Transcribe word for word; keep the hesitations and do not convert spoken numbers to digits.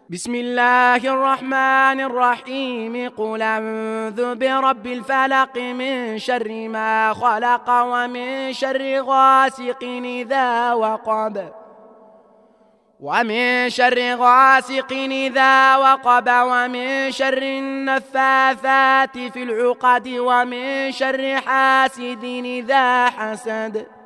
بسم الله الرحمن الرحيم. قل أعوذ برب الفلق من شر ما خلق ومن شر غاسق إذا وقب ومن شر غاسق إذا وقب ومن شر النفاثات في العقد ومن شر حاسد إذا حسد.